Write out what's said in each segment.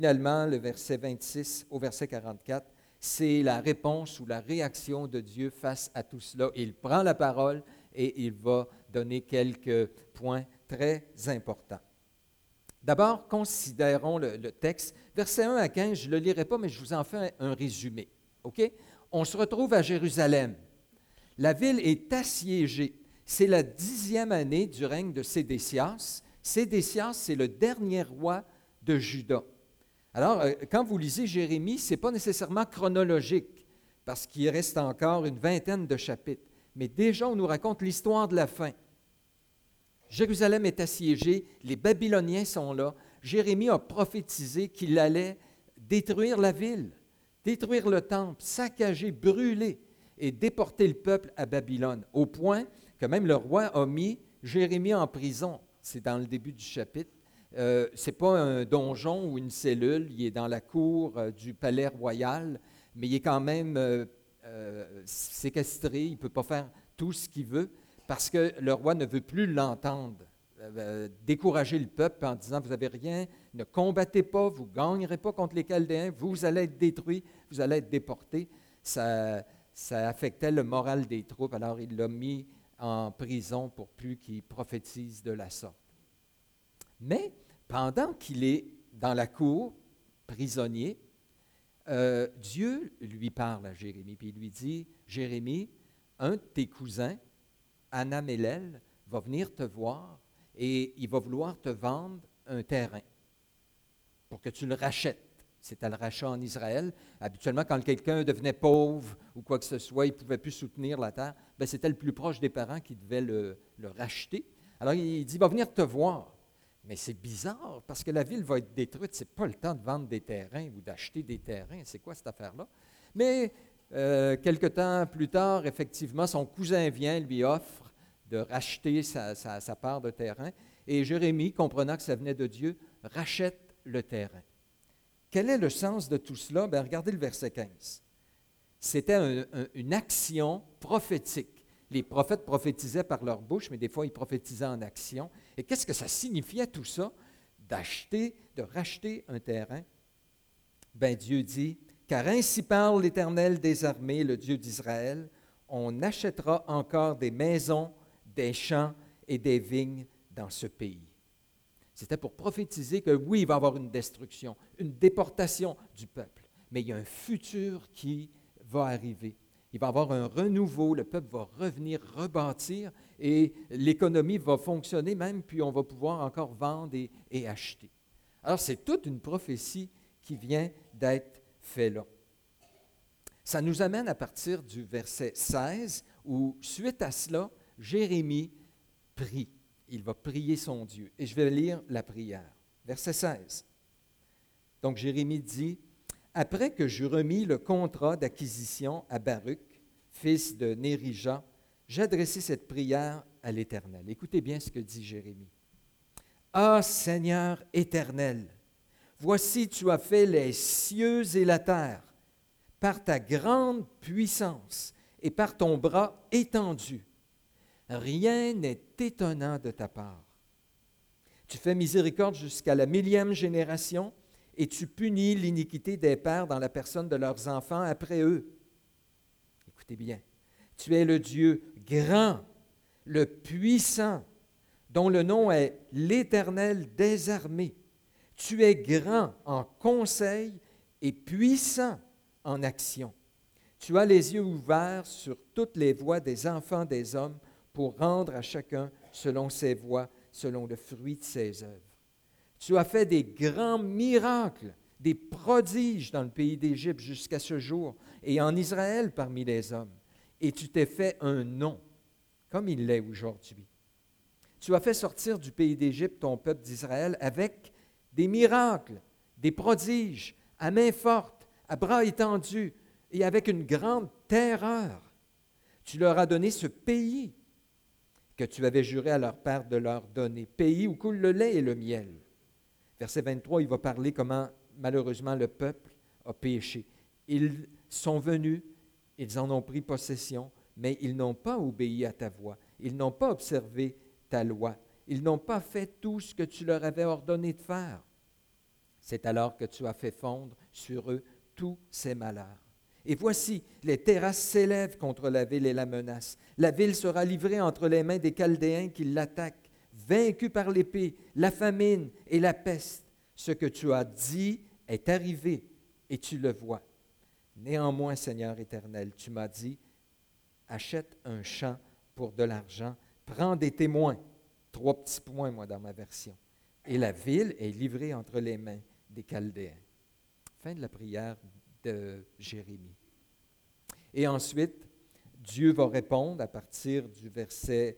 Finalement, le verset 26 au verset 44, c'est la réponse ou la réaction de Dieu face à tout cela. Il prend la parole et il va donner quelques points très importants. D'abord, considérons le texte. Versets 1 à 15, je ne le lirai pas, mais je vous en fais un résumé. OK? On se retrouve à Jérusalem. La ville est assiégée. C'est la 10e année du règne de Sédécias. Sédécias, c'est le dernier roi de Juda. Alors, quand vous lisez Jérémie, ce n'est pas nécessairement chronologique, parce qu'il reste encore une vingtaine de chapitres. Mais déjà, on nous raconte l'histoire de la fin. Jérusalem est assiégée, les Babyloniens sont là. Jérémie a prophétisé qu'il allait détruire la ville, détruire le temple, saccager, brûler et déporter le peuple à Babylone, au point que même le roi a mis Jérémie en prison. C'est dans le début du chapitre. Ce n'est pas un donjon ou une cellule, il est dans la cour du palais royal, mais il est quand même séquestré, il ne peut pas faire tout ce qu'il veut, parce que le roi ne veut plus l'entendre, décourager le peuple en disant « Vous n'avez rien, ne combattez pas, vous ne gagnerez pas contre les Chaldéens, vous allez être détruits, vous allez être déportés. » Ça affectait le moral des troupes, alors il l'a mis en prison pour plus qu'il prophétise de la sorte. Mais pendant qu'il est dans la cour, prisonnier, Dieu lui parle à Jérémie, puis il lui dit « Jérémie, un de tes cousins, Anamélel, va venir te voir et il va vouloir te vendre un terrain pour que tu le rachètes. » C'était le rachat en Israël. Habituellement, quand quelqu'un devenait pauvre ou quoi que ce soit, il ne pouvait plus soutenir la terre, bien, c'était le plus proche des parents qui devait le racheter. Alors, il dit « Il va venir te voir. » Mais c'est bizarre, parce que la ville va être détruite. Ce n'est pas le temps de vendre des terrains ou d'acheter des terrains. C'est quoi cette affaire-là? Mais quelque temps plus tard, effectivement, son cousin vient, lui offre de racheter sa part de terrain. Et Jérémie, comprenant que ça venait de Dieu, rachète le terrain. Quel est le sens de tout cela? Bien, regardez le verset 15. C'était une action prophétique. Les prophètes prophétisaient par leur bouche, mais des fois, ils prophétisaient en action. Et qu'est-ce que ça signifiait tout ça? De racheter un terrain? Bien, Dieu dit, « Car ainsi parle l'Éternel des armées, le Dieu d'Israël, on achètera encore des maisons, des champs et des vignes dans ce pays. » C'était pour prophétiser que oui, il va y avoir une destruction, une déportation du peuple, mais il y a un futur qui va arriver. Il va y avoir un renouveau, le peuple va revenir, rebâtir et l'économie va fonctionner même, puis on va pouvoir encore vendre et acheter. Alors, c'est toute une prophétie qui vient d'être faite là. Ça nous amène à partir du verset 16 où, suite à cela, Jérémie prie. Il va prier son Dieu. Et je vais lire la prière. Verset 16. Donc, Jérémie dit, « Après que j'eus remis le contrat d'acquisition à Baruch, fils de Nérija, j'ai adressé cette prière à l'Éternel. » Écoutez bien ce que dit Jérémie. « Ah, Seigneur éternel, voici tu as fait les cieux et la terre par ta grande puissance et par ton bras étendu. Rien n'est étonnant de ta part. Tu fais miséricorde jusqu'à la 1000e génération et tu punis l'iniquité des pères dans la personne de leurs enfants après eux. Écoutez bien, tu es le Dieu grand, le puissant, dont le nom est l'Éternel des armées. Tu es grand en conseil et puissant en action. Tu as les yeux ouverts sur toutes les voies des enfants des hommes pour rendre à chacun selon ses voies, selon le fruit de ses œuvres. Tu as fait des grands miracles, des prodiges dans le pays d'Égypte jusqu'à ce jour, et en Israël parmi les hommes. Et tu t'es fait un nom, comme il l'est aujourd'hui. Tu as fait sortir du pays d'Égypte ton peuple d'Israël avec des miracles, des prodiges, à main forte, à bras étendus, et avec une grande terreur. Tu leur as donné ce pays que tu avais juré à leur père de leur donner, pays où coule le lait et le miel. Verset 23, il va parler comment, malheureusement, le peuple a péché. Ils sont venus, ils en ont pris possession, mais ils n'ont pas obéi à ta voix. Ils n'ont pas observé ta loi. Ils n'ont pas fait tout ce que tu leur avais ordonné de faire. C'est alors que tu as fait fondre sur eux tous ces malheurs. Et voici, les terrasses s'élèvent contre la ville et la menacent. La ville sera livrée entre les mains des Chaldéens qui l'attaquent, vaincue par l'épée, la famine et la peste. Ce que tu as dit est arrivé et tu le vois. Néanmoins, Seigneur éternel, tu m'as dit, achète un champ pour de l'argent, prends des témoins. 3 petits points, moi, dans ma version. Et la ville est livrée entre les mains des Chaldéens. Fin de la prière de Jérémie. Et ensuite, Dieu va répondre à partir du verset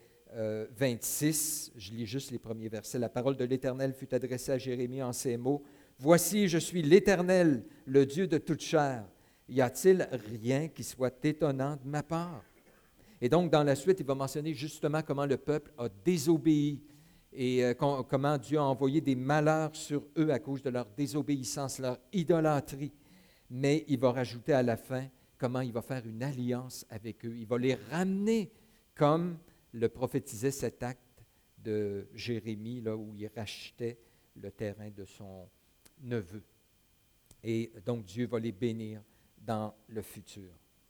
26. Je lis juste les premiers versets. La parole de l'Éternel fut adressée à Jérémie en ces mots. « Voici, je suis l'Éternel, le Dieu de toute chair. Y a-t-il rien qui soit étonnant de ma part? » Et donc, dans la suite, il va mentionner justement comment le peuple a désobéi et comment Dieu a envoyé des malheurs sur eux à cause de leur désobéissance, leur idolâtrie. Mais il va rajouter à la fin comment il va faire une alliance avec eux. Il va les ramener comme le prophétisait cet acte de Jérémie, là où il rachetait le terrain de son neveu. Et donc, Dieu va les bénir dans le futur.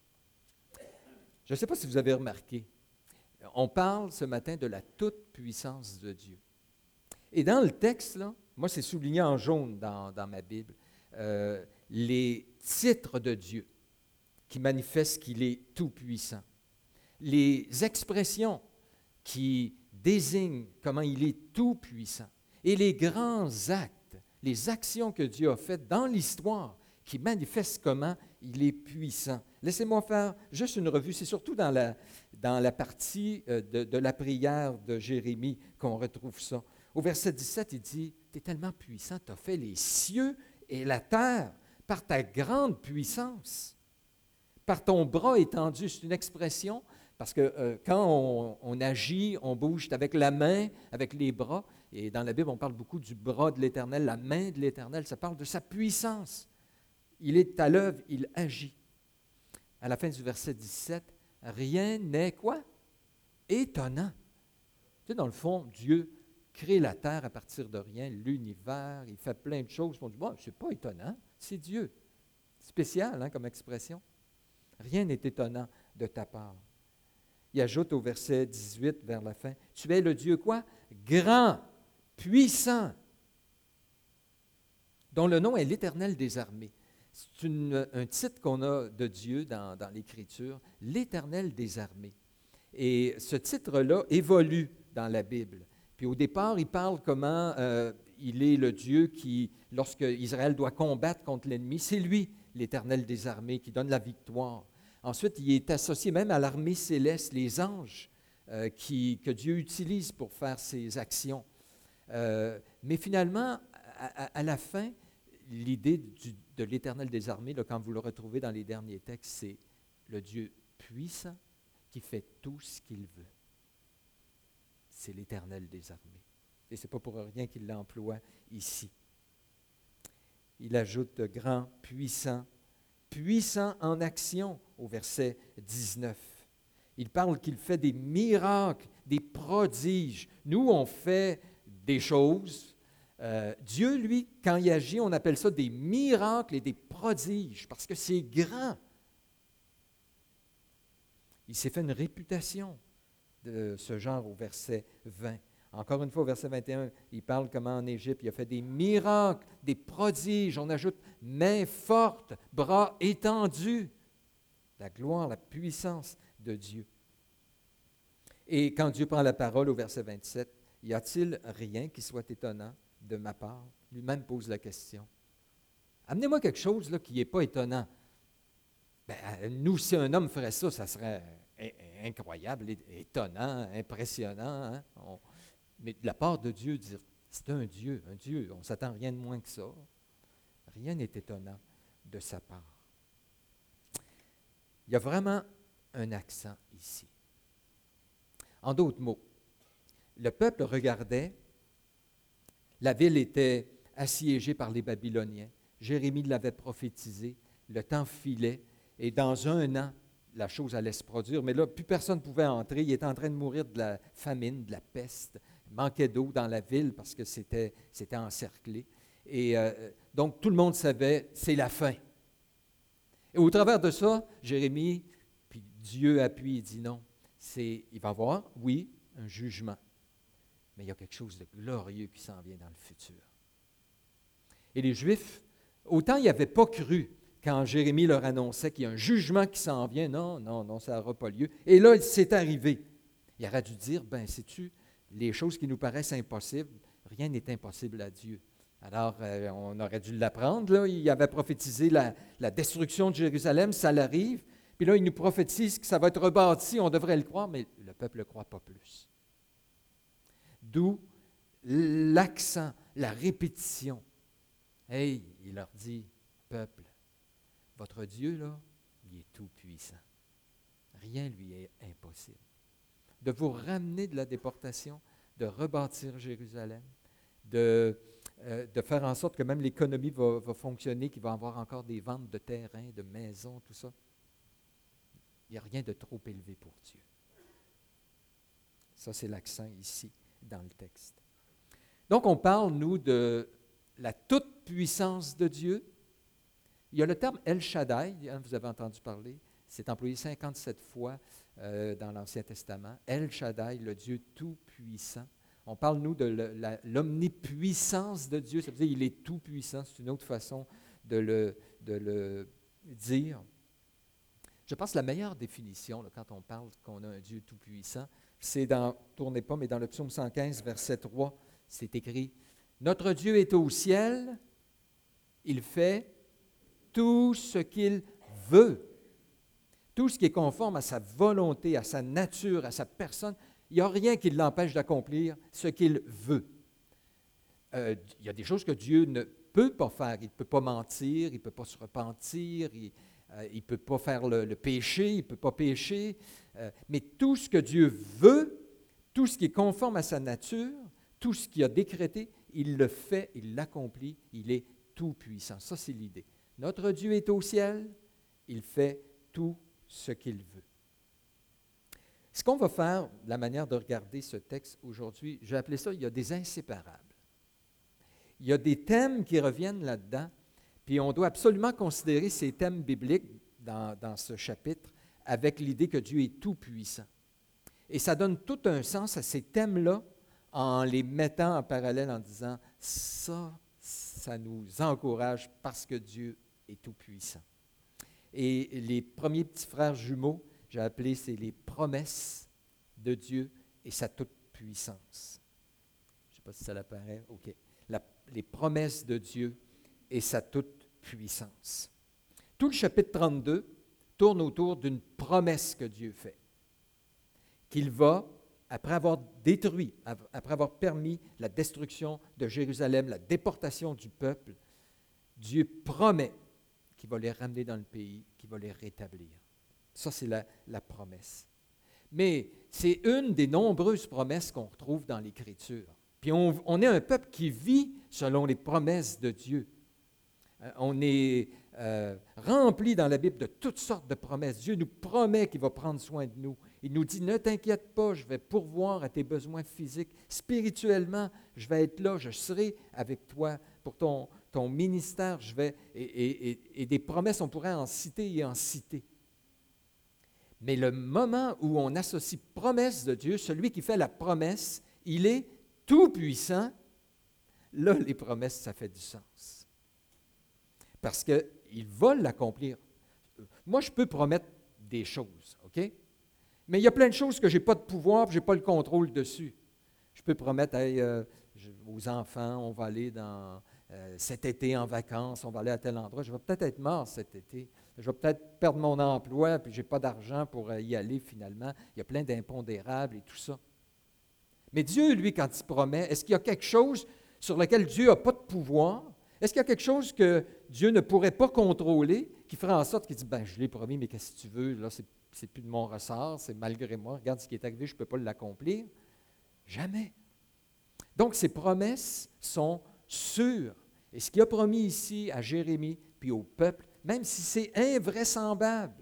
Je ne sais pas si vous avez remarqué, on parle ce matin de la toute-puissance de Dieu. Et dans le texte, là, moi c'est souligné en jaune dans ma Bible, les titres de Dieu qui manifestent qu'il est tout-puissant. Les expressions qui désignent comment il est tout-puissant. Et les grands actes, les actions que Dieu a faites dans l'histoire qui manifestent comment il est puissant. Laissez-moi faire juste une revue. C'est surtout dans la partie de la prière de Jérémie qu'on retrouve ça. Au verset 17, il dit, « Tu es tellement puissant, tu as fait les cieux et la terre par ta grande puissance, par ton bras étendu. » C'est une expression, parce que quand on agit, on bouge avec la main, avec les bras. Et dans la Bible, on parle beaucoup du bras de l'Éternel, la main de l'Éternel. Ça parle de sa puissance. Il est à l'œuvre, il agit. À la fin du verset 17, rien n'est quoi? Étonnant. Tu sais, dans le fond, Dieu crée la terre à partir de rien, l'univers, il fait plein de choses. On dit, bon, c'est pas étonnant, c'est Dieu. Spécial, hein, comme expression. Rien n'est étonnant de ta part. Il ajoute au verset 18, vers la fin, tu es le Dieu quoi? Grand, puissant, dont le nom est l'Éternel des armées. C'est un titre qu'on a de Dieu dans l'Écriture, l'Éternel des armées. Et ce titre-là évolue dans la Bible. Puis au départ, il parle comment il est le Dieu qui, lorsque Israël doit combattre contre l'ennemi, c'est lui, l'Éternel des armées, qui donne la victoire. Ensuite, il est associé même à l'armée céleste, les anges que Dieu utilise pour faire ses actions. Mais finalement, à la fin, l'idée de l'Éternel des armées, là, quand vous le retrouvez dans les derniers textes, c'est le Dieu puissant qui fait tout ce qu'il veut. C'est l'Éternel des armées. Et ce n'est pas pour rien qu'il l'emploie ici. Il ajoute grand, puissant, puissant en action au verset 19. Il parle qu'il fait des miracles, des prodiges. Nous, on fait des choses. Dieu, lui, quand il agit, on appelle ça des miracles et des prodiges, parce que c'est grand. Il s'est fait une réputation de ce genre au verset 20. Encore une fois, au verset 21, il parle comment en Égypte, il a fait des miracles, des prodiges. On ajoute main forte, bras étendus. La gloire, la puissance de Dieu. Et quand Dieu prend la parole au verset 27, y a-t-il rien qui soit étonnant de ma part? Lui-même pose la question. Amenez-moi quelque chose là, qui n'est pas étonnant. Nous, si un homme ferait ça, ça serait incroyable, étonnant, impressionnant. Hein? Mais de la part de Dieu, dire c'est un Dieu, on ne s'attend rien de moins que ça. Rien n'est étonnant de sa part. Il y a vraiment un accent ici. En d'autres mots, le peuple regardait, la ville était assiégée par les Babyloniens. Jérémie l'avait prophétisé, le temps filait, et dans un an, la chose allait se produire. Mais là, plus personne ne pouvait entrer. Il était en train de mourir de la famine, de la peste. Il manquait d'eau dans la ville parce que c'était encerclé. Et Donc, tout le monde savait, c'est la fin. Et au travers de ça, Jérémie, puis Dieu appuie et dit non. Il va y avoir, oui, un jugement, mais il y a quelque chose de glorieux qui s'en vient dans le futur. Et les Juifs, autant ils n'avaient pas cru quand Jérémie leur annonçait qu'il y a un jugement qui s'en vient. Non, non, non, ça n'aura pas lieu. Et là, c'est arrivé. Il aurait dû dire, ben, sais-tu, les choses qui nous paraissent impossibles, rien n'est impossible à Dieu. Alors, on aurait dû l'apprendre. Là. Il avait prophétisé la destruction de Jérusalem, ça l'arrive. Puis là, il nous prophétise que ça va être rebâti, on devrait le croire, mais le peuple ne le croit pas plus. D'où l'accent, la répétition. Hey, il leur dit, peuple, votre Dieu, là, il est tout puissant. Rien lui est impossible. De vous ramener de la déportation, de rebâtir Jérusalem, de faire en sorte que même l'économie va fonctionner, qu'il va y avoir encore des ventes de terrains, de maisons, tout ça. Il n'y a rien de trop élevé pour Dieu. Ça, c'est l'accent ici, dans le texte. Donc, on parle, nous, de la toute-puissance de Dieu. Il y a le terme El Shaddai, vous avez entendu parler, c'est employé 57 fois dans l'Ancien Testament. El Shaddai, le Dieu tout-puissant. On parle, nous, de l'omnipuissance de Dieu. Ça veut dire qu'il est tout-puissant. C'est une autre façon de le dire. Je pense que la meilleure définition, là, quand on parle qu'on a un Dieu tout-puissant, c'est tournez pas, mais dans le psaume 115, verset 3, c'est écrit « Notre Dieu est au ciel, il fait tout ce qu'il veut. » Tout ce qui est conforme à sa volonté, à sa nature, à sa personne, il n'y a rien qui l'empêche d'accomplir ce qu'il veut. Il y a des choses que Dieu ne peut pas faire. Il ne peut pas mentir, il ne peut pas se repentir, il ne peut pas faire le péché, il ne peut pas pécher. Mais tout ce que Dieu veut, tout ce qui est conforme à sa nature, tout ce qu'il a décrété, il le fait, il l'accomplit, il est tout puissant. Ça, c'est l'idée. Notre Dieu est au ciel, il fait tout ce qu'il veut. Ce qu'on va faire, la manière de regarder ce texte aujourd'hui, j'ai appelé ça, il y a des inséparables. Il y a des thèmes qui reviennent là-dedans, puis on doit absolument considérer ces thèmes bibliques dans ce chapitre avec l'idée que Dieu est tout-puissant. Et ça donne tout un sens à ces thèmes-là en les mettant en parallèle en disant, ça nous encourage parce que Dieu est tout-puissant. Et les premiers petits frères jumeaux, j'ai appelé, c'est les promesses de Dieu et sa toute-puissance. Je ne sais pas si ça l'apparaît. OK. Les promesses de Dieu et sa toute-puissance. Tout le chapitre 32 tourne autour d'une promesse que Dieu fait. Qu'il va, après avoir détruit, après avoir permis la destruction de Jérusalem, la déportation du peuple, Dieu promet qu'il va les ramener dans le pays, qu'il va les rétablir. Ça, c'est la promesse. Mais c'est une des nombreuses promesses qu'on retrouve dans l'Écriture. Puis on est un peuple qui vit selon les promesses de Dieu. On est rempli dans la Bible de toutes sortes de promesses. Dieu nous promet qu'il va prendre soin de nous. Il nous dit, ne t'inquiète pas, je vais pourvoir à tes besoins physiques. Spirituellement, je vais être là, je serai avec toi pour ton ministère. Et des promesses, on pourrait en citer et en citer. Mais le moment où on associe promesse de Dieu, celui qui fait la promesse, il est tout-puissant, là, les promesses, ça fait du sens. Parce qu'il va l'accomplir. Moi, je peux promettre des choses, OK? Mais il y a plein de choses que je n'ai pas de pouvoir, je n'ai pas le contrôle dessus. Je peux promettre aux enfants, on va aller cet été en vacances, on va aller à tel endroit. Je vais peut-être être mort cet été. Je vais peut-être perdre mon emploi, puis je n'ai pas d'argent pour y aller finalement. Il y a plein d'impondérables et tout ça. Mais Dieu, lui, quand il promet, est-ce qu'il y a quelque chose sur lequel Dieu n'a pas de pouvoir? Est-ce qu'il y a quelque chose que Dieu ne pourrait pas contrôler, qui ferait en sorte qu'il dit, je l'ai promis, mais qu'est-ce que tu veux? Là, c'est plus de mon ressort, c'est malgré moi. Regarde ce qui est arrivé, je ne peux pas l'accomplir. Jamais. Donc, ces promesses sont sûres. Et ce qu'il a promis ici à Jérémie, puis au peuple, même si c'est invraisemblable,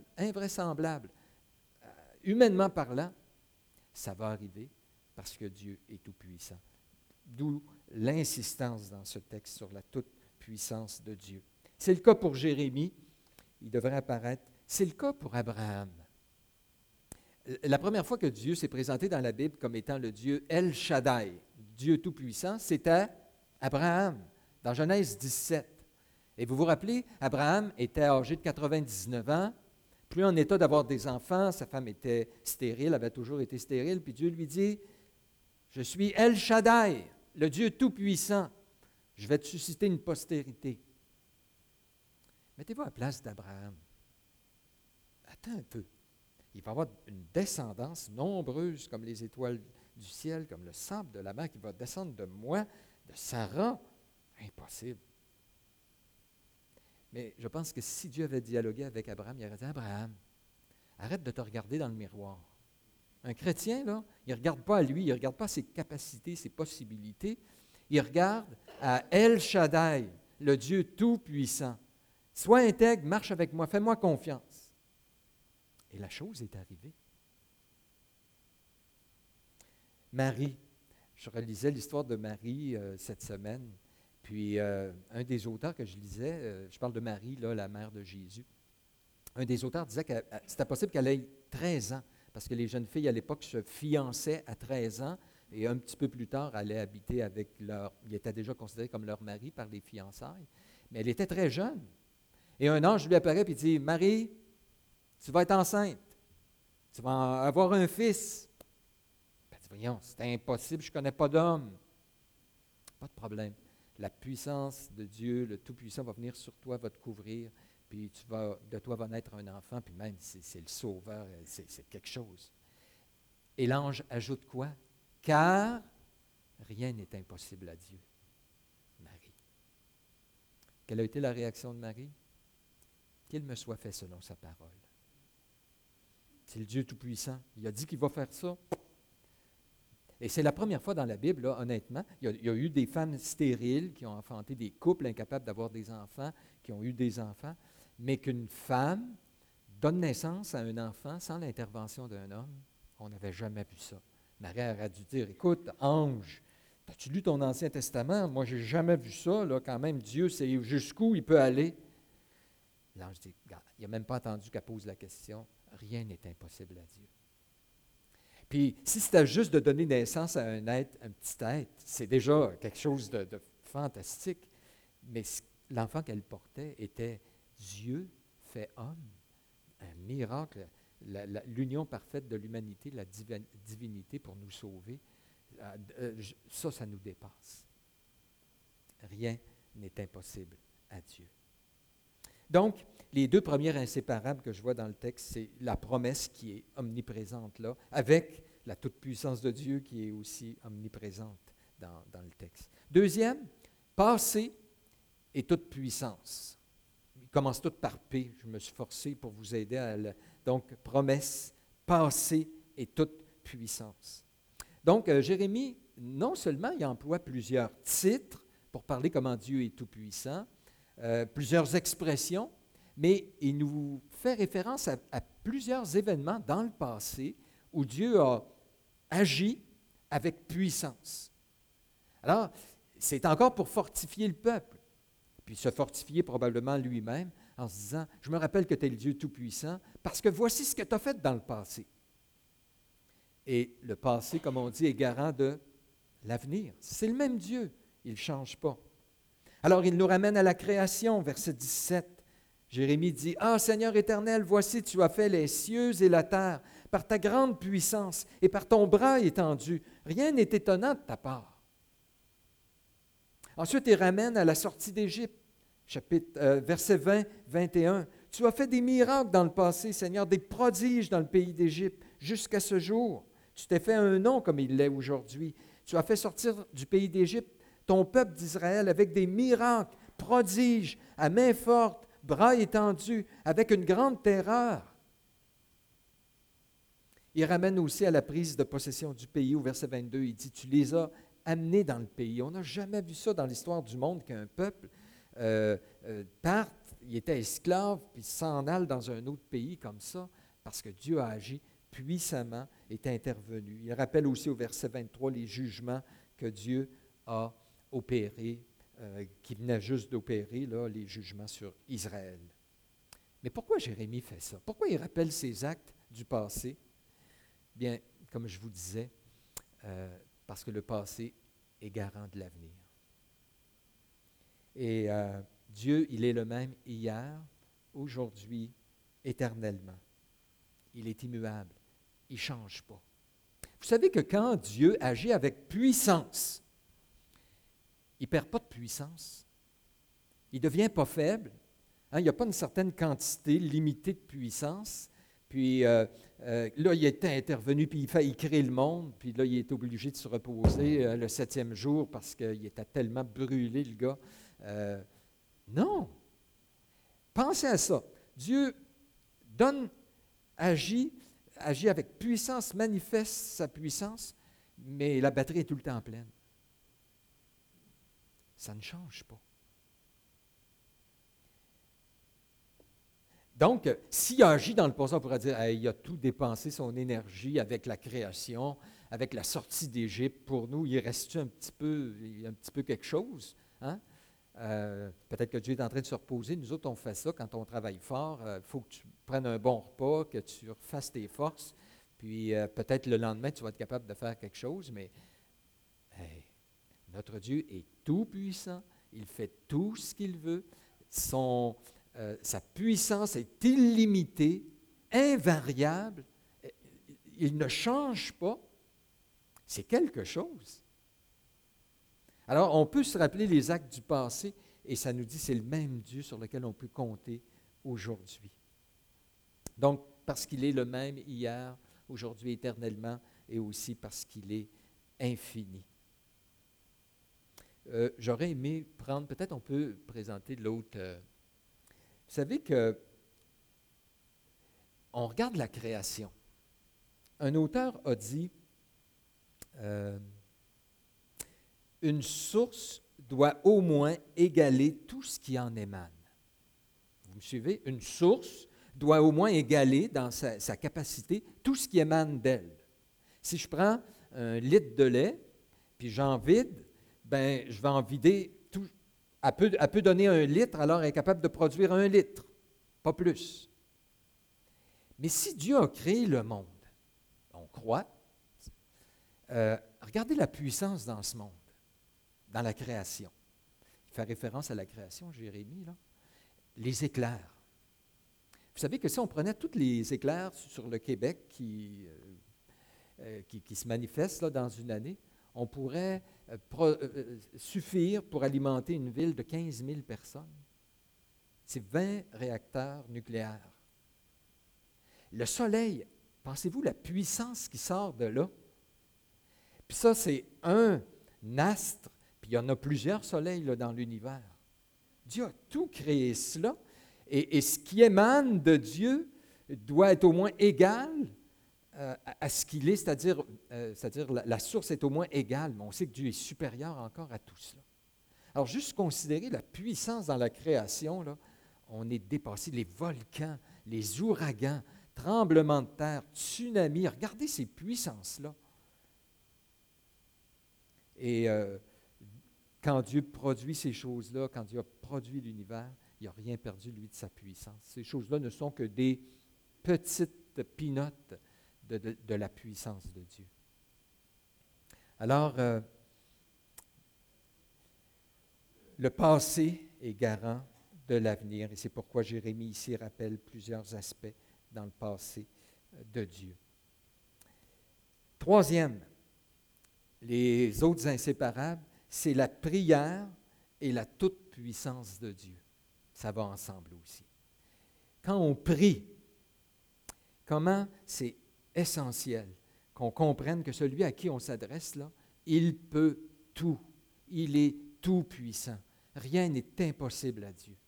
humainement parlant, ça va arriver parce que Dieu est tout-puissant. D'où l'insistance dans ce texte sur la toute toute-puissance de Dieu. C'est le cas pour Jérémie, il devrait apparaître. C'est le cas pour Abraham. La première fois que Dieu s'est présenté dans la Bible comme étant le Dieu El Shaddai, Dieu Tout-Puissant, c'était Abraham, dans Genèse 17. Et vous vous rappelez, Abraham était âgé de 99 ans, plus en état d'avoir des enfants, sa femme était stérile, avait toujours été stérile, puis Dieu lui dit, « Je suis El Shaddai, le Dieu Tout-Puissant, je vais te susciter une postérité. » Mettez-vous à la place d'Abraham. Attends un peu. Il va y avoir une descendance nombreuse comme les étoiles du ciel, comme le sable de la mer qui va descendre de moi, de Sarah. Impossible. Mais je pense que si Dieu avait dialogué avec Abraham, il aurait dit, Abraham, arrête de te regarder dans le miroir. Un chrétien, là, il ne regarde pas à lui, il ne regarde pas à ses capacités, ses possibilités. Il regarde à El Shaddai, le Dieu Tout-Puissant. Sois intègre, marche avec moi, fais-moi confiance. Et la chose est arrivée. Marie, je relisais l'histoire de Marie cette semaine, puis un des auteurs que je lisais, je parle de Marie, là, la mère de Jésus, un des auteurs disait que c'était possible qu'elle ait 13 ans, parce que les jeunes filles à l'époque se fiançaient à 13 ans, et un petit peu plus tard, allaient habiter avec ils étaient déjà considérés comme leur mari par les fiançailles, mais elle était très jeune. Et un ange lui apparaît et dit, « Marie, tu vas être enceinte. Tu vas avoir un fils. » Elle dit, « Voyons, c'est impossible, je ne connais pas d'homme. » Pas de problème. La puissance de Dieu, le Tout-Puissant, va venir sur toi, va te couvrir, puis de toi va naître un enfant, puis même, c'est le Sauveur, c'est quelque chose. Et l'ange ajoute quoi? « Car rien n'est impossible à Dieu. » Marie. Quelle a été la réaction de Marie? Qu'il me soit fait selon sa parole. C'est le Dieu Tout-Puissant. Il a dit qu'il va faire ça. Et c'est la première fois dans la Bible, là, honnêtement, il y a eu des femmes stériles qui ont enfanté, des couples incapables d'avoir des enfants, qui ont eu des enfants, mais qu'une femme donne naissance à un enfant sans l'intervention d'un homme, on n'avait jamais vu ça. Marie aurait dû dire, « Écoute, ange, as-tu lu ton Ancien Testament? Moi, je n'ai jamais vu ça, là, quand même, Dieu sait jusqu'où il peut aller. » L'ange dit, regarde, il n'a même pas entendu qu'elle pose la question. Rien n'est impossible à Dieu. Puis, si c'était juste de donner naissance à un être, un petit être, c'est déjà quelque chose de fantastique. Mais l'enfant qu'elle portait était Dieu fait homme. Un miracle, l'union parfaite de l'humanité, la divinité pour nous sauver. Ça nous dépasse. Rien n'est impossible à Dieu. Donc, les deux premières inséparables que je vois dans le texte, c'est la promesse qui est omniprésente là, avec la toute-puissance de Dieu qui est aussi omniprésente dans le texte. Deuxième, passé et toute-puissance. Ils commencent tous par P. Je me suis forcé pour vous aider à donc, promesse, passé et toute-puissance. Donc, Jérémie, non seulement il emploie plusieurs titres pour parler comment Dieu est tout-puissant, plusieurs expressions, mais il nous fait référence à plusieurs événements dans le passé où Dieu a agi avec puissance. Alors, c'est encore pour fortifier le peuple, puis se fortifier probablement lui-même en se disant, « Je me rappelle que tu es le Dieu Tout-Puissant, parce que voici ce que tu as fait dans le passé. » Et le passé, comme on dit, est garant de l'avenir. C'est le même Dieu, il ne change pas. Alors, il nous ramène à la création, verset 17. Jérémie dit, « Ah, Seigneur éternel, voici, tu as fait les cieux et la terre par ta grande puissance et par ton bras étendu. Rien n'est étonnant de ta part. » Ensuite, il ramène à la sortie d'Égypte, verset 20, 21. « Tu as fait des miracles dans le passé, Seigneur, des prodiges dans le pays d'Égypte, jusqu'à ce jour. Tu t'es fait un nom comme il l'est aujourd'hui. Tu as fait sortir du pays d'Égypte ton peuple d'Israël avec des miracles, prodiges, à main forte, bras étendus, avec une grande terreur. » Il ramène aussi à la prise de possession du pays, au verset 22, il dit, « Tu les as amenés dans le pays. » On n'a jamais vu ça dans l'histoire du monde qu'un peuple parte, il était esclave, puis s'en aille dans un autre pays comme ça, parce que Dieu a agi puissamment, est intervenu. Il rappelle aussi au verset 23 les jugements que Dieu a opérés qui venait juste d'opérer là, les jugements sur Israël. Mais pourquoi Jérémie fait ça? Pourquoi il rappelle ces actes du passé? Bien, comme je vous disais, parce que le passé est garant de l'avenir. Et Dieu, il est le même hier, aujourd'hui, éternellement. Il est immuable. Il ne change pas. Vous savez que quand Dieu agit avec puissance, il ne perd pas de puissance. Il ne devient pas faible. Hein, il n'y a pas une certaine quantité limitée de puissance. Puis là, il était intervenu, puis il crée le monde, puis là, il est obligé de se reposer le 7e jour parce qu'il était tellement brûlé, le gars. Non. Pensez à ça. Dieu agit avec puissance, manifeste sa puissance, mais la batterie est tout le temps pleine. Ça ne change pas. Donc, s'il agit dans le passé, on pourrait dire il a tout dépensé son énergie avec la création, avec la sortie d'Égypte. Pour nous, il reste un petit peu quelque chose. Hein? Peut-être que Dieu est en train de se reposer. Nous autres, on fait ça quand on travaille fort. Il faut que tu prennes un bon repas, que tu refasses tes forces. Puis peut-être le lendemain, tu vas être capable de faire quelque chose. Mais notre Dieu est tout puissant. Il fait tout ce qu'il veut. Sa puissance est illimitée, invariable. Il ne change pas. C'est quelque chose. Alors, on peut se rappeler les actes du passé et ça nous dit que c'est le même Dieu sur lequel on peut compter aujourd'hui. Donc, parce qu'il est le même hier, aujourd'hui, éternellement, et aussi parce qu'il est infini. J'aurais aimé prendre, peut-être on peut présenter l'autre. Vous savez que on regarde la création. Un auteur a dit une source doit au moins égaler tout ce qui en émane. Vous me suivez? Une source doit au moins égaler dans sa capacité tout ce qui émane d'elle. Si je prends un litre de lait, puis j'en vide, ben je vais en vider tout. Elle peut donner 1 litre, alors elle est capable de produire 1 litre, pas plus. Mais si Dieu a créé le monde, on croit, regardez la puissance dans ce monde, dans la création. Il fait référence à la création, Jérémie, là. Les éclairs. Vous savez que si on prenait tous les éclairs sur le Québec qui se manifestent là, dans une année, on pourrait suffire pour alimenter une ville de 15 000 personnes. C'est 20 réacteurs nucléaires. Le soleil, pensez-vous la puissance qui sort de là? Puis ça, c'est un astre, puis il y en a plusieurs soleils là, dans l'univers. Dieu a tout créé cela, et ce qui émane de Dieu doit être au moins égal à ce qu'il est, c'est-à-dire la source est au moins égale, mais on sait que Dieu est supérieur encore à tout cela. Alors, juste considérer la puissance dans la création, là, on est dépassé. Les volcans, les ouragans, tremblements de terre, tsunamis, regardez ces puissances-là. Et quand Dieu produit ces choses-là, quand Dieu a produit l'univers, il n'a rien perdu, lui, de sa puissance. Ces choses-là ne sont que des petites pinottes de la puissance de Dieu. Alors, le passé est garant de l'avenir, et c'est pourquoi Jérémie ici rappelle plusieurs aspects dans le passé de Dieu. Troisième, les autres inséparables, c'est la prière et la toute-puissance de Dieu. Ça va ensemble aussi. Quand on prie, comment c'est essentiel qu'on comprenne que celui à qui on s'adresse, là, il peut tout. Il est tout puissant. Rien n'est impossible à Dieu.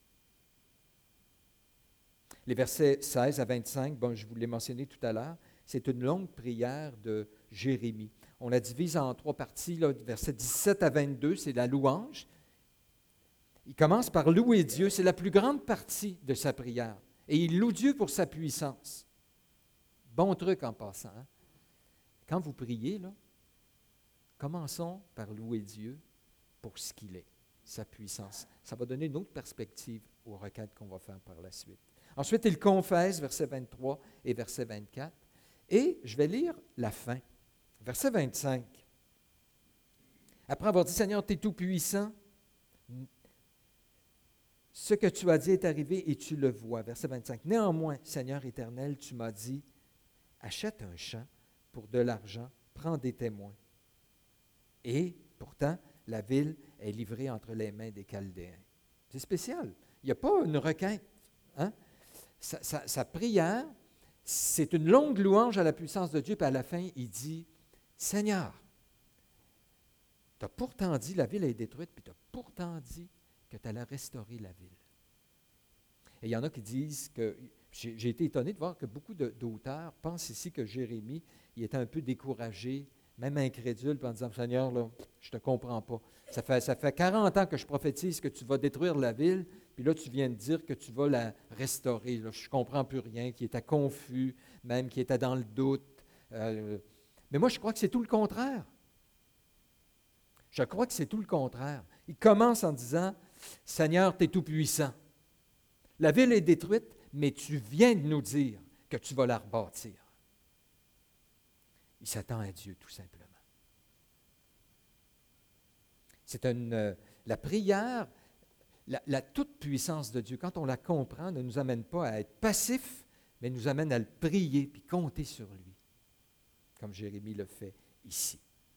Les versets 16 à 25, bon, je vous l'ai mentionné tout à l'heure, c'est une longue prière de Jérémie. On la divise en 3 parties, là, versets 17 à 22, c'est la louange. Il commence par louer Dieu, c'est la plus grande partie de sa prière. Et il loue Dieu pour sa puissance. Bon truc en passant. Hein? Quand vous priez, là, commençons par louer Dieu pour ce qu'il est. sa puissance. Ça va donner une autre perspective aux requêtes qu'on va faire par la suite. Ensuite, il confesse, versets 23 et verset 24. Et je vais lire la fin. Verset 25. Après avoir dit, Seigneur, tu es tout-puissant, ce que tu as dit est arrivé et tu le vois. Verset 25. Néanmoins, Seigneur éternel, tu m'as dit, achète un champ pour de l'argent, prends des témoins. Et pourtant, la ville est livrée entre les mains des Chaldéens. C'est spécial. Il n'y a pas une requête. Hein? Sa prière, c'est une longue louange à la puissance de Dieu, puis à la fin, il dit, Seigneur, tu as pourtant dit, la ville est détruite, puis tu as pourtant dit que tu allais restaurer la ville. Et il y en a qui disent que, j'ai été étonné de voir que beaucoup d'auteurs pensent ici que Jérémie, il était un peu découragé, même incrédule, en disant, Seigneur, là, je ne te comprends pas. Ça fait 40 ans que je prophétise que tu vas détruire la ville, puis là, tu viens de dire que tu vas la restaurer. Là, je ne comprends plus rien, qui était confus, même qui était dans le doute. Mais moi, je crois que c'est tout le contraire. Je crois que c'est tout le contraire. Il commence en disant, Seigneur, tu es tout-puissant. La ville est détruite, mais tu viens de nous dire que tu vas la rebâtir. Il s'attend à Dieu, tout simplement. C'est la prière, la toute-puissance de Dieu, quand on la comprend, ne nous amène pas à être passifs, mais nous amène à le prier puis compter sur lui, comme Jérémie le fait ici.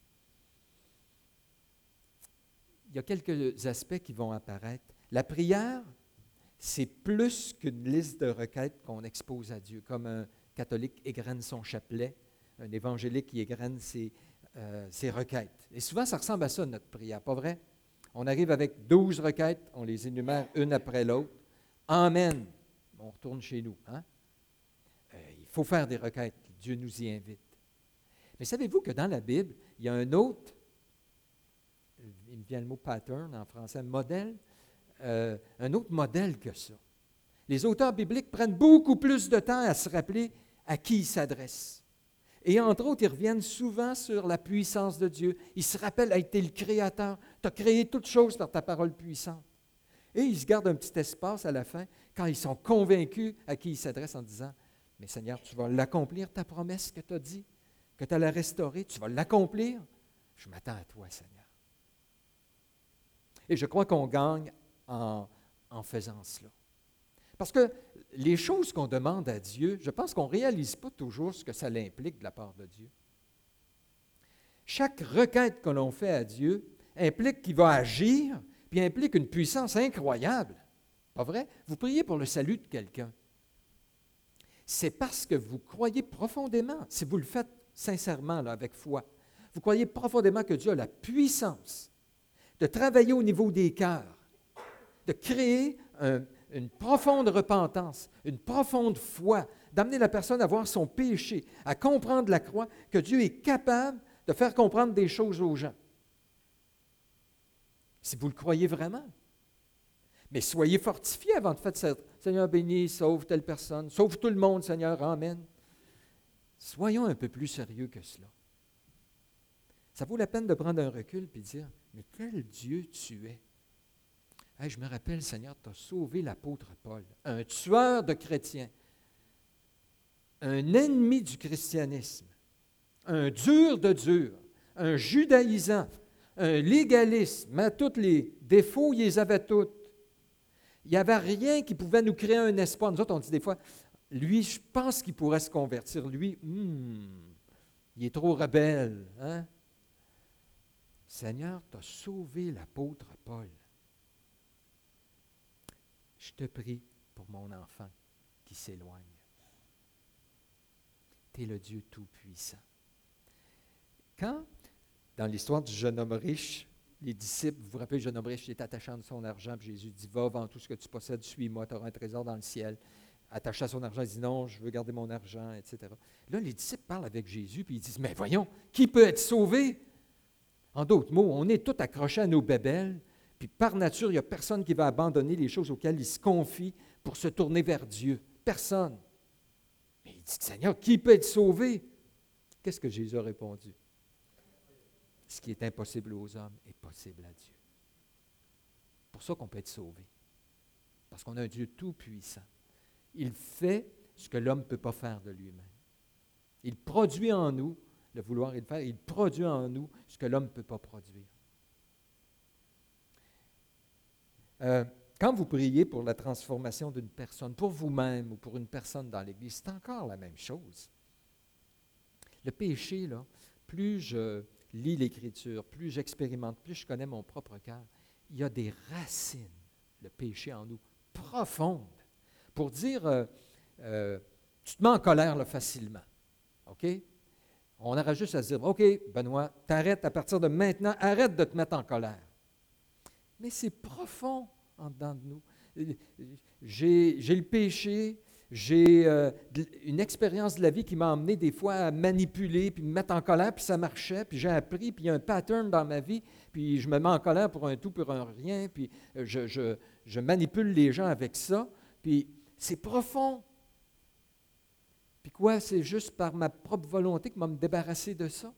Il y a quelques aspects qui vont apparaître. La prière, c'est plus qu'une liste de requêtes qu'on expose à Dieu, comme un catholique égrène son chapelet, un évangélique qui égrène ses requêtes. Et souvent, ça ressemble à ça, notre prière, pas vrai? On arrive avec 12 requêtes, on les énumère une après l'autre. Amen. On retourne chez nous. Hein? Il faut faire des requêtes. Dieu nous y invite. Mais savez-vous que dans la Bible, il y a un autre, il me vient le mot pattern en français, modèle, un autre modèle que ça. Les auteurs bibliques prennent beaucoup plus de temps à se rappeler à qui ils s'adressent. Et entre autres, ils reviennent souvent sur la puissance de Dieu. Ils se rappellent, hey, tu es le Créateur, tu as créé toutes choses par ta parole puissante. Et ils se gardent un petit espace à la fin quand ils sont convaincus à qui ils s'adressent en disant, mais Seigneur, tu vas l'accomplir, ta promesse que tu as dit, que tu allais restaurer, tu vas l'accomplir. Je m'attends à toi, Seigneur. Et je crois qu'on gagne en faisant cela. Parce que les choses qu'on demande à Dieu, je pense qu'on ne réalise pas toujours ce que ça implique de la part de Dieu. Chaque requête que l'on fait à Dieu implique qu'il va agir, puis implique une puissance incroyable. Pas vrai? Vous priez pour le salut de quelqu'un. C'est parce que vous croyez profondément, si vous le faites sincèrement, là, avec foi, vous croyez profondément que Dieu a la puissance de travailler au niveau des cœurs, de créer une profonde repentance, une profonde foi, d'amener la personne à voir son péché, à comprendre la croix, que Dieu est capable de faire comprendre des choses aux gens. Si vous le croyez vraiment. Mais soyez fortifiés avant de faire ça. Seigneur, bénis, sauve telle personne, sauve tout le monde, Seigneur, amen. Soyons un peu plus sérieux que cela. Ça vaut la peine de prendre un recul et de dire, mais quel Dieu tu es. Hey, je me rappelle, Seigneur, tu as sauvé l'apôtre Paul, un tueur de chrétiens, un ennemi du christianisme, un dur de dur, un judaïsant, un légaliste, mais tous les défauts, il les avait tous. Il n'y avait rien qui pouvait nous créer un espoir. Nous autres, on dit des fois, lui, je pense qu'il pourrait se convertir. Lui, il est trop rebelle. Hein? Seigneur, tu as sauvé l'apôtre Paul. Je te prie pour mon enfant qui s'éloigne. Tu es le Dieu Tout-Puissant. Quand, dans l'histoire du jeune homme riche, les disciples, vous vous rappelez, le jeune homme riche, il est attachant de son argent, puis Jésus dit, va, vends tout ce que tu possèdes, suis-moi, tu auras un trésor dans le ciel. Attaché à son argent, il dit, non, je veux garder mon argent, etc. Là, les disciples parlent avec Jésus, puis ils disent, mais voyons, qui peut être sauvé? En d'autres mots, on est tous accrochés à nos bébelles, puis par nature, il n'y a personne qui va abandonner les choses auxquelles il se confie pour se tourner vers Dieu. Personne. Mais il dit, Seigneur, qui peut être sauvé? Qu'est-ce que Jésus a répondu? Ce qui est impossible aux hommes est possible à Dieu. pour ça qu'on peut être sauvé. Parce qu'on a un Dieu tout-puissant. Il fait ce que l'homme ne peut pas faire de lui-même. Il produit en nous, le vouloir et le faire, il produit en nous ce que l'homme ne peut pas produire. Quand vous priez pour la transformation d'une personne, pour vous-même ou pour une personne dans l'Église, c'est encore la même chose. Le péché, là, plus je lis l'Écriture, plus j'expérimente, plus je connais mon propre cœur, il y a des racines, le péché en nous, profondes, pour dire, tu te mets en colère là, facilement, OK? On aura juste à se dire, OK, Benoît, t'arrêtes à partir de maintenant, arrête de te mettre en colère. Mais c'est profond en dedans de nous. J'ai le péché, j'ai une expérience de la vie qui m'a amené des fois à manipuler, puis me mettre en colère, puis ça marchait, puis j'ai appris, puis il y a un pattern dans ma vie, puis je me mets en colère pour un tout, pour un rien, puis je manipule les gens avec ça, puis c'est profond. Puis quoi, c'est juste par ma propre volonté que je vais me débarrasser de ça?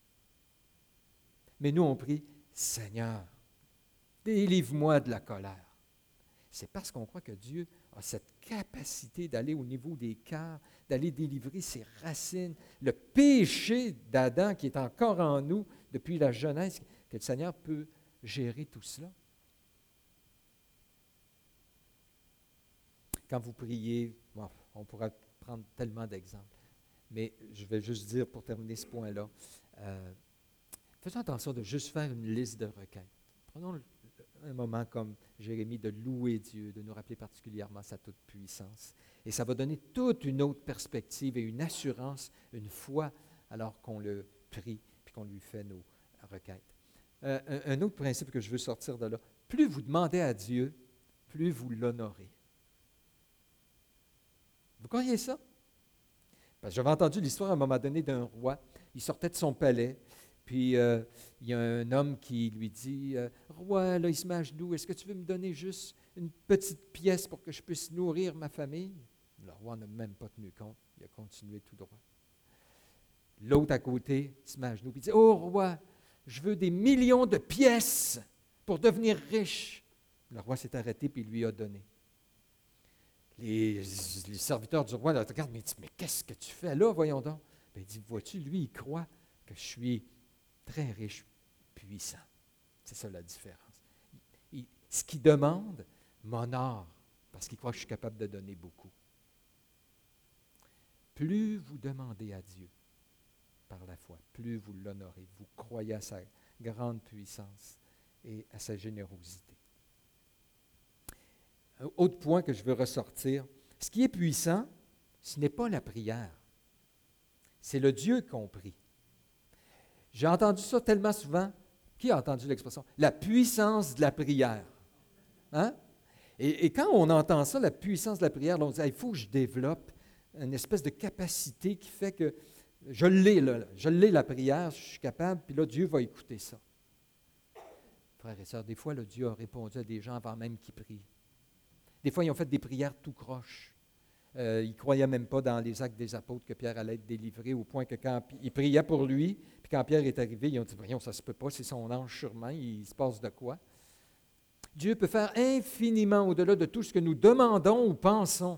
Mais nous, on prie, Seigneur, délivre-moi de la colère. C'est parce qu'on croit que Dieu a cette capacité d'aller au niveau des cœurs, d'aller délivrer ses racines, le péché d'Adam qui est encore en nous depuis la jeunesse, que le Seigneur peut gérer tout cela. Quand vous priez, bon, on pourra prendre tellement d'exemples, mais je vais juste dire pour terminer ce point-là, faisons attention de juste faire une liste de requêtes. Prenons un moment comme Jérémie de louer Dieu, de nous rappeler particulièrement sa toute-puissance. Et ça va donner toute une autre perspective et une assurance, une foi, alors qu'on le prie puis qu'on lui fait nos requêtes. Un autre principe que je veux sortir de là, plus vous demandez à Dieu, plus vous l'honorez. Vous croyez ça? Parce que j'avais entendu l'histoire à un moment donné d'un roi. Il sortait de son palais, puis il y a un homme qui lui dit « Roi, là, il se met à genoux, est-ce que tu veux me donner juste une petite pièce pour que je puisse nourrir ma famille? » Le roi n'a même pas tenu compte, il a continué tout droit. L'autre à côté se met à genoux, puis il dit « Oh, roi, je veux des millions de pièces pour devenir riche. » Le roi s'est arrêté, puis il lui a donné. Les serviteurs du roi le regardent, mais ils disent, mais qu'est-ce que tu fais là, voyons donc? Bien, il dit, vois-tu, lui, il croit que je suis très riche, puissant. C'est ça la différence. Ce qu'il demande m'honore, parce qu'il croit que je suis capable de donner beaucoup. Plus vous demandez à Dieu par la foi, plus vous l'honorez, vous croyez à sa grande puissance et à sa générosité. Un autre point que je veux ressortir, ce qui est puissant, ce n'est pas la prière, c'est le Dieu qu'on prie. J'ai entendu ça tellement souvent. Qui a entendu l'expression? La puissance de la prière. Hein? Et quand on entend ça, la puissance de la prière, on dit, il faut que je développe une espèce de capacité qui fait que je l'ai la prière, je suis capable, puis là, Dieu va écouter ça. Frères et sœurs, des fois, là, Dieu a répondu à des gens avant même qu'ils prient. Des fois, ils ont fait des prières tout croche. Ils ne croyaient même pas dans les actes des apôtres que Pierre allait être délivré, au point que quand ils priaient pour lui, puis quand Pierre est arrivé, ils ont dit, voyons, ça ne se peut pas, c'est son ange sûrement, il se passe de quoi? Dieu peut faire infiniment au-delà de tout ce que nous demandons ou pensons.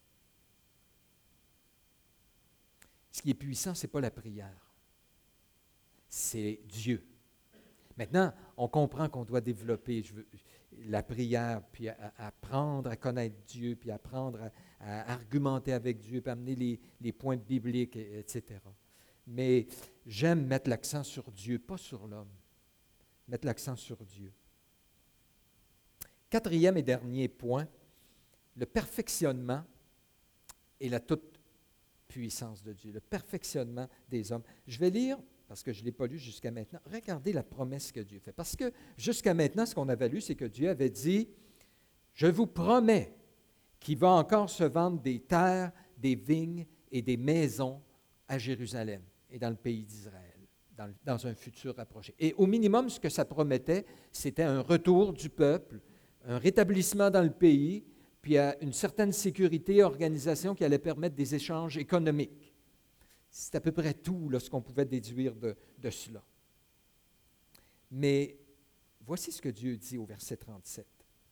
Ce qui est puissant, ce n'est pas la prière, c'est Dieu. Maintenant, on comprend qu'on doit développer la prière, puis apprendre à connaître Dieu, puis apprendre à argumenter avec Dieu, puis amener les points bibliques, etc. Mais j'aime mettre l'accent sur Dieu, pas sur l'homme. Mettre l'accent sur Dieu. Quatrième et dernier point, le perfectionnement et la toute-puissance de Dieu, le perfectionnement des hommes. Je vais lire, parce que je ne l'ai pas lu jusqu'à maintenant, regardez la promesse que Dieu fait. Parce que jusqu'à maintenant, ce qu'on avait lu, c'est que Dieu avait dit, « Je vous promets qu'il va encore se vendre des terres, des vignes et des maisons à Jérusalem et dans le pays d'Israël, dans un futur rapproché. » Et au minimum, ce que ça promettait, c'était un retour du peuple, un rétablissement dans le pays, puis une certaine sécurité et organisation qui allait permettre des échanges économiques. C'est à peu près tout là, ce qu'on pouvait déduire de cela. Mais voici ce que Dieu dit au verset 37.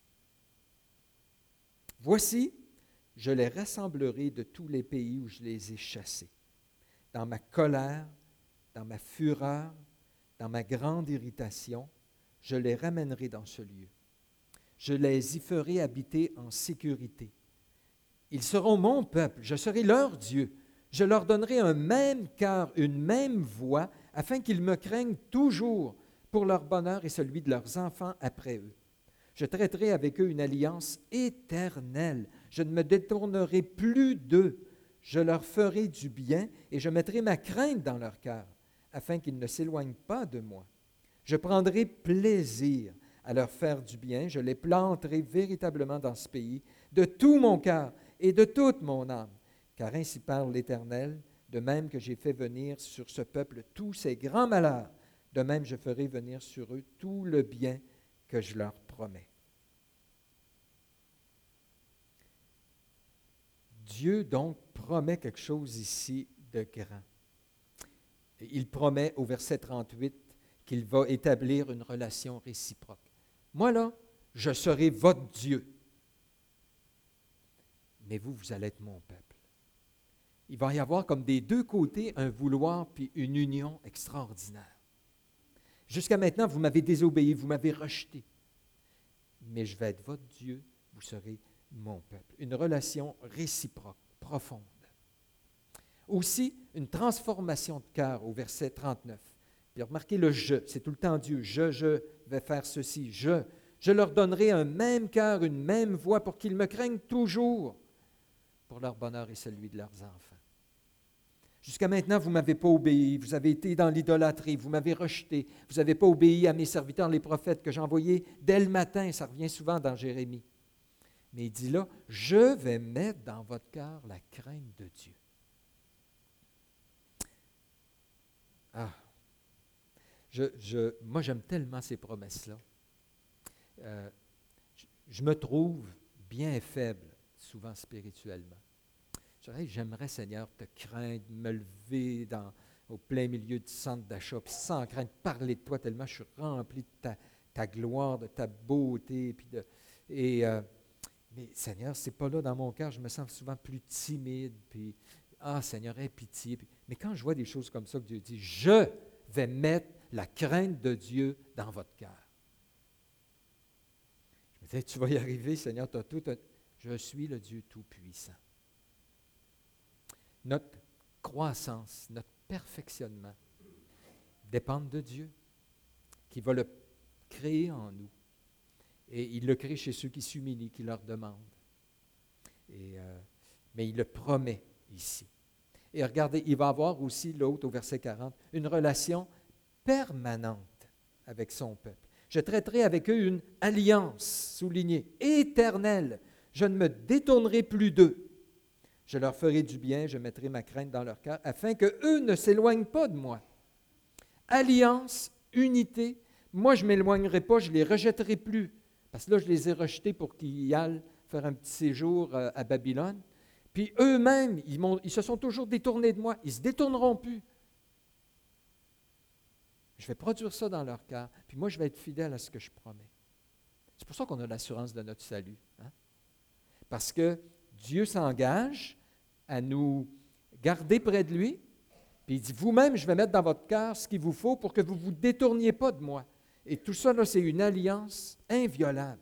Voici, je les rassemblerai de tous les pays où je les ai chassés. Dans ma colère, dans ma fureur, dans ma grande irritation, je les ramènerai dans ce lieu. Je les y ferai habiter en sécurité. Ils seront mon peuple, je serai leur Dieu. Je leur donnerai un même cœur, une même voix, afin qu'ils me craignent toujours pour leur bonheur et celui de leurs enfants après eux. Je traiterai avec eux une alliance éternelle. Je ne me détournerai plus d'eux. Je leur ferai du bien et je mettrai ma crainte dans leur cœur, afin qu'ils ne s'éloignent pas de moi. Je prendrai plaisir à leur faire du bien. Je les planterai véritablement dans ce pays, de tout mon cœur et de toute mon âme. Car ainsi parle l'Éternel, de même que j'ai fait venir sur ce peuple tous ces grands malheurs, de même je ferai venir sur eux tout le bien que je leur promets. Dieu donc promet quelque chose ici de grand. Il promet au verset 38 qu'il va établir une relation réciproque. Moi là, je serai votre Dieu, mais vous, vous allez être mon peuple. Il va y avoir comme des deux côtés un vouloir puis une union extraordinaire. Jusqu'à maintenant, vous m'avez désobéi, vous m'avez rejeté. Mais je vais être votre Dieu, vous serez mon peuple. Une relation réciproque, profonde. Aussi, une transformation de cœur au verset 39. Puis remarquez le « je », c'est tout le temps Dieu. Je vais faire ceci, je leur donnerai un même cœur, une même voix pour qu'ils me craignent toujours pour leur bonheur et celui de leurs enfants. Jusqu'à maintenant, vous ne m'avez pas obéi, vous avez été dans l'idolâtrie, vous m'avez rejeté, vous n'avez pas obéi à mes serviteurs, les prophètes que j'envoyais dès le matin, ça revient souvent dans Jérémie. Mais il dit là, je vais mettre dans votre cœur la crainte de Dieu. Ah, moi j'aime tellement ces promesses-là. Je me trouve bien faible, souvent spirituellement. J'aimerais, Seigneur, te craindre, me lever au plein milieu du centre d'achat, puis sans crainte, parler de toi tellement je suis rempli de ta gloire, de ta beauté. Mais Seigneur, ce n'est pas là dans mon cœur, je me sens souvent plus timide, puis Seigneur, aie pitié. Mais quand je vois des choses comme ça, que Dieu dit, je vais mettre la crainte de Dieu dans votre cœur. Je me disais, tu vas y arriver, Seigneur, tu as tout. Je suis le Dieu Tout-Puissant. Notre croissance, notre perfectionnement dépendent de Dieu, qui va le créer en nous. Et il le crée chez ceux qui s'humilient, qui leur demandent. Mais il le promet ici. Et regardez, il va avoir aussi, l'autre au verset 40, une relation permanente avec son peuple. Je traiterai avec eux une alliance, soulignée, éternelle. Je ne me détournerai plus d'eux. Je leur ferai du bien, je mettrai ma crainte dans leur cœur, afin qu'eux ne s'éloignent pas de moi. Alliance, unité, moi je ne m'éloignerai pas, je ne les rejetterai plus. Parce que là, je les ai rejetés pour qu'ils y aillent faire un petit séjour à Babylone. Puis eux-mêmes, ils se sont toujours détournés de moi. Ils ne se détourneront plus. Je vais produire ça dans leur cœur. Puis moi, je vais être fidèle à ce que je promets. C'est pour ça qu'on a l'assurance de notre salut. Hein? Parce que Dieu s'engage à nous garder près de lui. Puis il dit, vous-même, je vais mettre dans votre cœur ce qu'il vous faut pour que vous ne vous détourniez pas de moi. Et tout ça, là, c'est une alliance inviolable.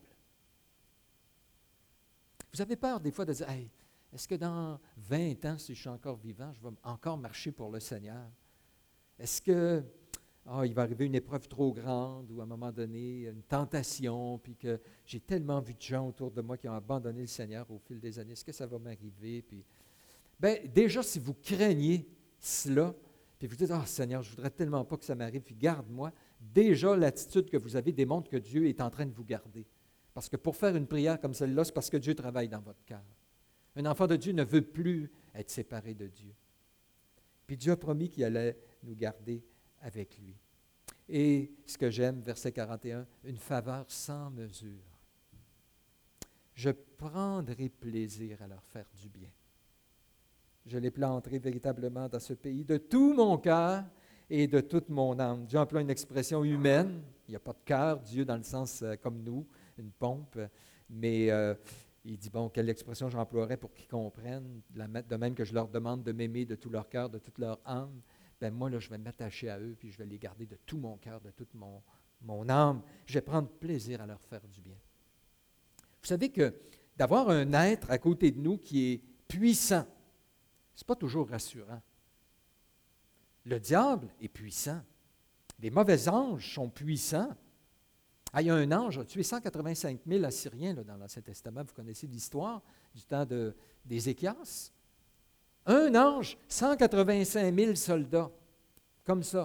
Vous avez peur des fois de dire, hey, est-ce que dans 20 ans, si je suis encore vivant, je vais encore marcher pour le Seigneur? Est-ce que il va arriver une épreuve trop grande ou à un moment donné, une tentation, puis que j'ai tellement vu de gens autour de moi qui ont abandonné le Seigneur au fil des années, est-ce que ça va m'arriver? Puis, déjà, si vous craignez cela, puis vous dites, Seigneur, je ne voudrais tellement pas que ça m'arrive, puis garde-moi, déjà, l'attitude que vous avez démontre que Dieu est en train de vous garder. Parce que pour faire une prière comme celle-là, c'est parce que Dieu travaille dans votre cœur. Un enfant de Dieu ne veut plus être séparé de Dieu. Puis Dieu a promis qu'il allait nous garder avec lui. Et ce que j'aime, verset 41, une faveur sans mesure. Je prendrai plaisir à leur faire du bien. Je les planterai véritablement dans ce pays de tout mon cœur et de toute mon âme. Dieu emploie une expression humaine. Il n'y a pas de cœur, Dieu dans le sens comme nous, une pompe. Mais Il dit, bon, quelle expression j'emploierais pour qu'ils comprennent, de même que je leur demande de m'aimer de tout leur cœur, de toute leur âme, ben moi, là, je vais m'attacher à eux, puis je vais les garder de tout mon cœur, de toute mon âme. Je vais prendre plaisir à leur faire du bien. Vous savez que d'avoir un être à côté de nous qui est puissant, ce n'est pas toujours rassurant. Le diable est puissant. Les mauvais anges sont puissants. Il y a un ange qui a tué 185 000 Assyriens là, dans l'Ancien Testament. Vous connaissez l'histoire du temps d'Ézéchias. Un ange, 185 000 soldats, comme ça.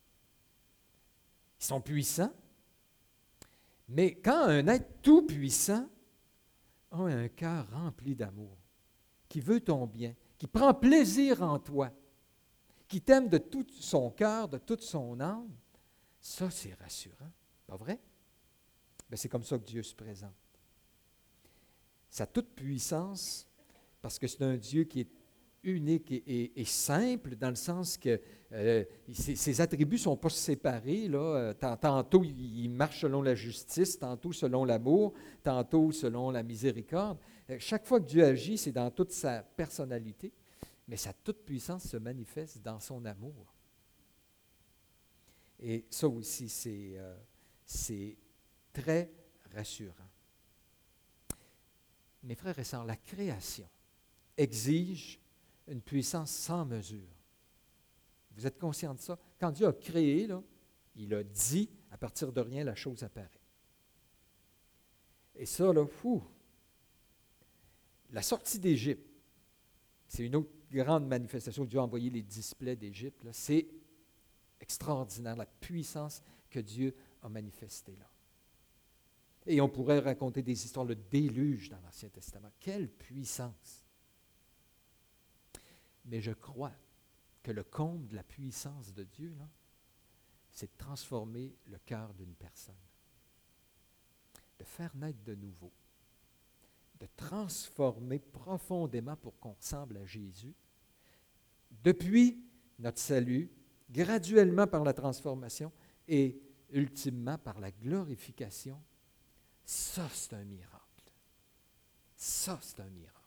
Ils sont puissants. Mais quand un être tout-puissant a un cœur rempli d'amour, qui veut ton bien, qui prend plaisir en toi, qui t'aime de tout son cœur, de toute son âme, ça, c'est rassurant. Pas vrai? Bien, c'est comme ça que Dieu se présente. Sa toute-puissance, parce que c'est un Dieu qui est unique et simple, dans le sens que ses attributs ne sont pas séparés. Là. Tantôt, il marche selon la justice, tantôt selon l'amour, tantôt selon la miséricorde. Chaque fois que Dieu agit, c'est dans toute sa personnalité, mais sa toute-puissance se manifeste dans son amour. Et ça aussi, c'est très rassurant. Mes frères et sœurs, la création exige une puissance sans mesure. Vous êtes conscients de ça? Quand Dieu a créé, là, il a dit, à partir de rien, la chose apparaît. Et ça, là, la sortie d'Égypte, c'est une autre grande manifestation. Dieu a envoyé les 10 plaies d'Égypte. Là. C'est extraordinaire, la puissance que Dieu a manifestée là. Et on pourrait raconter des histoires, le déluge dans l'Ancien Testament. Quelle puissance! Mais je crois que le comble de la puissance de Dieu, là, c'est de transformer le cœur d'une personne, de faire naître de nouveau, de transformer profondément pour qu'on ressemble à Jésus, depuis notre salut, graduellement par la transformation et ultimement par la glorification. Ça, c'est un miracle. Ça, c'est un miracle.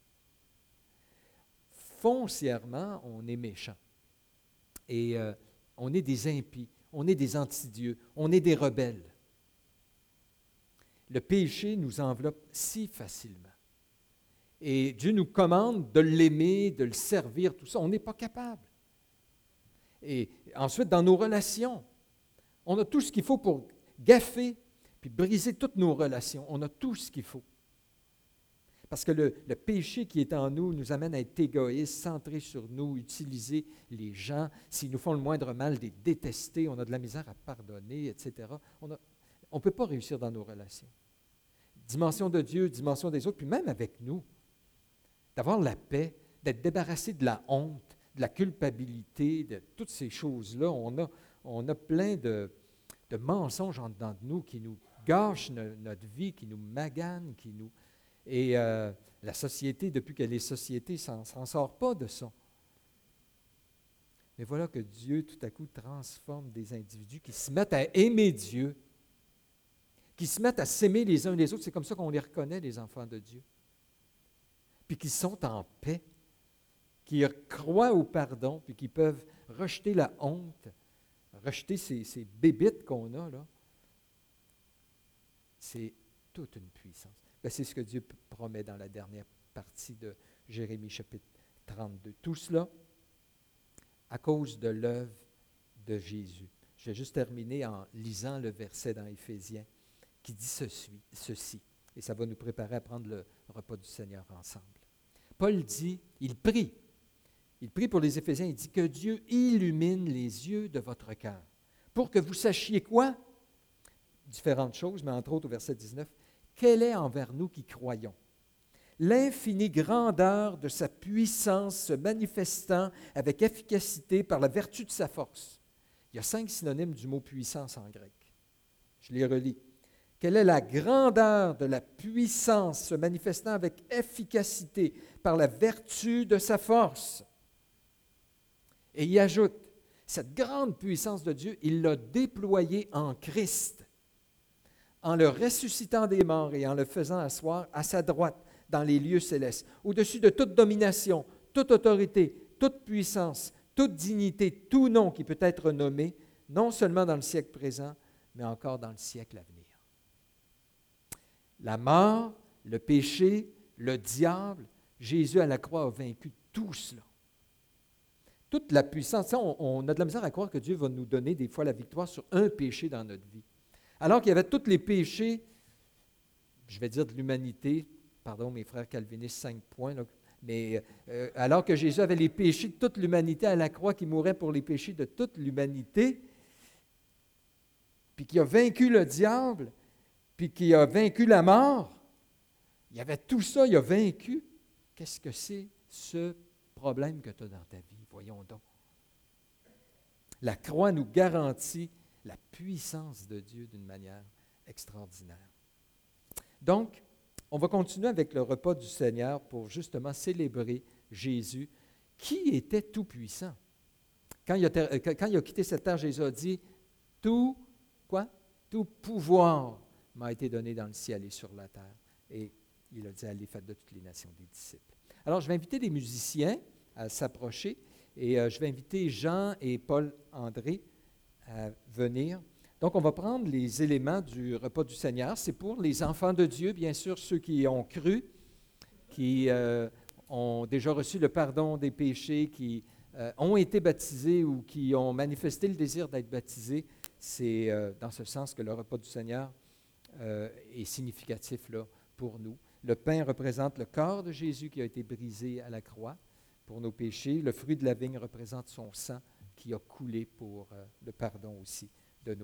Foncièrement, on est méchant. Et on est des impies, on est des anti-dieux, on est des rebelles. Le péché nous enveloppe si facilement. Et Dieu nous commande de l'aimer, de le servir, tout ça. On n'est pas capable. Et ensuite, dans nos relations, on a tout ce qu'il faut pour gaffer puis briser toutes nos relations. On a tout ce qu'il faut. Parce que le péché qui est en nous amène à être égoïste, centré sur nous, utiliser les gens. S'ils nous font le moindre mal, les détester, on a de la misère à pardonner, etc. On ne peut pas réussir dans nos relations. Dimension de Dieu, dimension des autres, puis même avec nous. D'avoir la paix, d'être débarrassé de la honte, de la culpabilité, de toutes ces choses-là. On a plein de mensonges en dedans de nous qui nous gâchent notre vie, qui nous maganent, Et la société, depuis qu'elle est société, s'en sort pas de ça. Mais voilà que Dieu, tout à coup, transforme des individus qui se mettent à aimer Dieu, qui se mettent à s'aimer les uns les autres. C'est comme ça qu'on les reconnaît, les enfants de Dieu. Puis qui sont en paix, qui croient au pardon, puis qui peuvent rejeter la honte, rejeter ces bébites qu'on a, là. C'est toute une puissance. Bien, c'est ce que Dieu promet dans la dernière partie de Jérémie chapitre 32. Tout cela à cause de l'œuvre de Jésus. Je vais juste terminer en lisant le verset dans Éphésiens qui dit ceci, et ça va nous préparer à prendre le repas du Seigneur ensemble. Paul dit, il prie pour les Éphésiens, il dit que Dieu illumine les yeux de votre cœur pour que vous sachiez quoi? Différentes choses, mais entre autres au verset 19, quelle est envers nous qui croyons l'infinie grandeur de sa puissance se manifestant avec efficacité par la vertu de sa force. Il y a 5 synonymes du mot puissance en grec. Je les relis. Quelle est la grandeur de la puissance se manifestant avec efficacité par la vertu de sa force? Et il ajoute, cette grande puissance de Dieu, il l'a déployée en Christ, en le ressuscitant des morts et en le faisant asseoir à sa droite dans les lieux célestes, au-dessus de toute domination, toute autorité, toute puissance, toute dignité, tout nom qui peut être nommé, non seulement dans le siècle présent, mais encore dans le siècle à venir. La mort, le péché, le diable, Jésus à la croix a vaincu tout cela. Toute la puissance. On a de la misère à croire que Dieu va nous donner des fois la victoire sur un péché dans notre vie. Alors qu'il y avait tous les péchés, je vais dire de l'humanité, pardon mes frères calvinistes, 5 points, là, mais alors que Jésus avait les péchés de toute l'humanité à la croix, qui mourait pour les péchés de toute l'humanité, puis qui a vaincu le diable, puis qui a vaincu la mort, il y avait tout ça, il a vaincu. Qu'est-ce que c'est ce problème que tu as dans ta vie? Voyons donc. La croix nous garantit la puissance de Dieu d'une manière extraordinaire. Donc, on va continuer avec le repas du Seigneur pour justement célébrer Jésus, qui était tout-puissant. Quand il a quitté cette terre, Jésus a dit, tout, quoi? Tout pouvoir m'a été donné dans le ciel et sur la terre. Et il a dit, allez, faites de toutes les nations des disciples. Alors, je vais inviter les musiciens à s'approcher et je vais inviter Jean et Paul-André à venir. Donc, on va prendre les éléments du repas du Seigneur. C'est pour les enfants de Dieu, bien sûr, ceux qui ont cru, qui ont déjà reçu le pardon des péchés, qui ont été baptisés ou qui ont manifesté le désir d'être baptisés. C'est dans ce sens que le repas du Seigneur est significatif là, pour nous. Le pain représente le corps de Jésus qui a été brisé à la croix pour nos péchés. Le fruit de la vigne représente son sang qui a coulé pour le pardon aussi